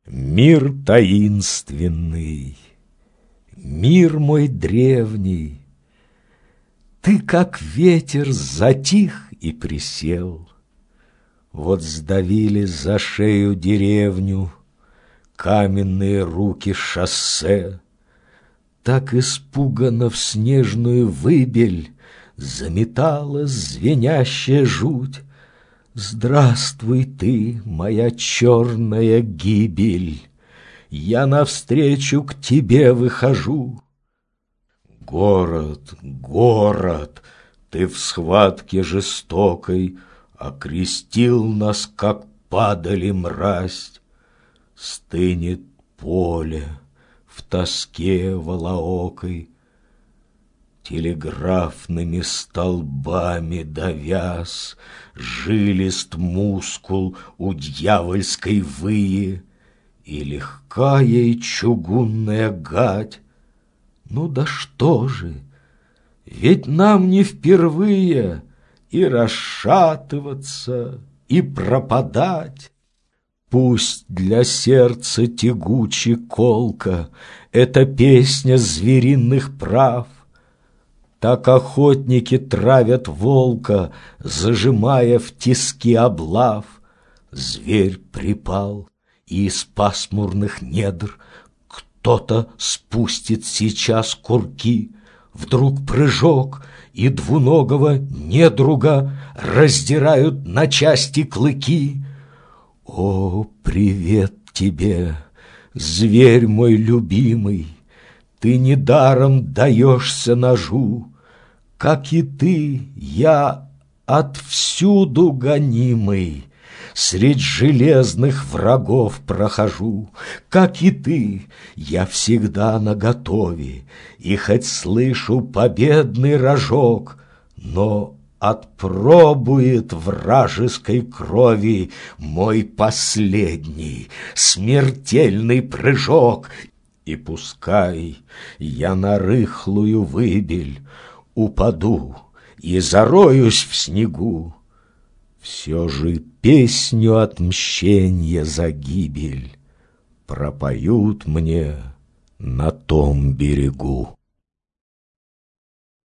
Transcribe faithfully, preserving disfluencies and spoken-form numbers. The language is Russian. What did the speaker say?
Мир таинственный, мир мой древний, ты, как ветер, затих и присел. Вот сдавили за шею деревню каменные руки шоссе, так испуганно в снежную выбель заметала звенящая жуть. Здравствуй ты, моя черная гибель, я навстречу к тебе выхожу. Город, город, ты в схватке жестокой окрестил нас, как падали мразь. Стынет поле в тоске волоокой, телеграфными столбами довяз жилист мускул у дьявольской выи, и легка ей чугунная гать. Ну да что же, ведь нам не впервые и расшатываться, и пропадать. Пусть для сердца тягуче колка эта песня звериных прав. Так охотники травят волка, зажимая в тиски облав. Зверь припал, и из пасмурных недр кто-то спустит сейчас курки. Вдруг прыжок, и двуногого недруга раздирают на части клыки. О, привет тебе, зверь мой любимый! Ты недаром даешься ножу, как и ты, я отвсюду гонимый средь железных врагов прохожу. Как и ты, я всегда наготове, и хоть слышу победный рожок, но отпробует вражеской крови мой последний смертельный прыжок. И пускай я на рыхлую выбель упаду и зароюсь в снегу, все же песню отмщения за гибель пропоют мне на том берегу.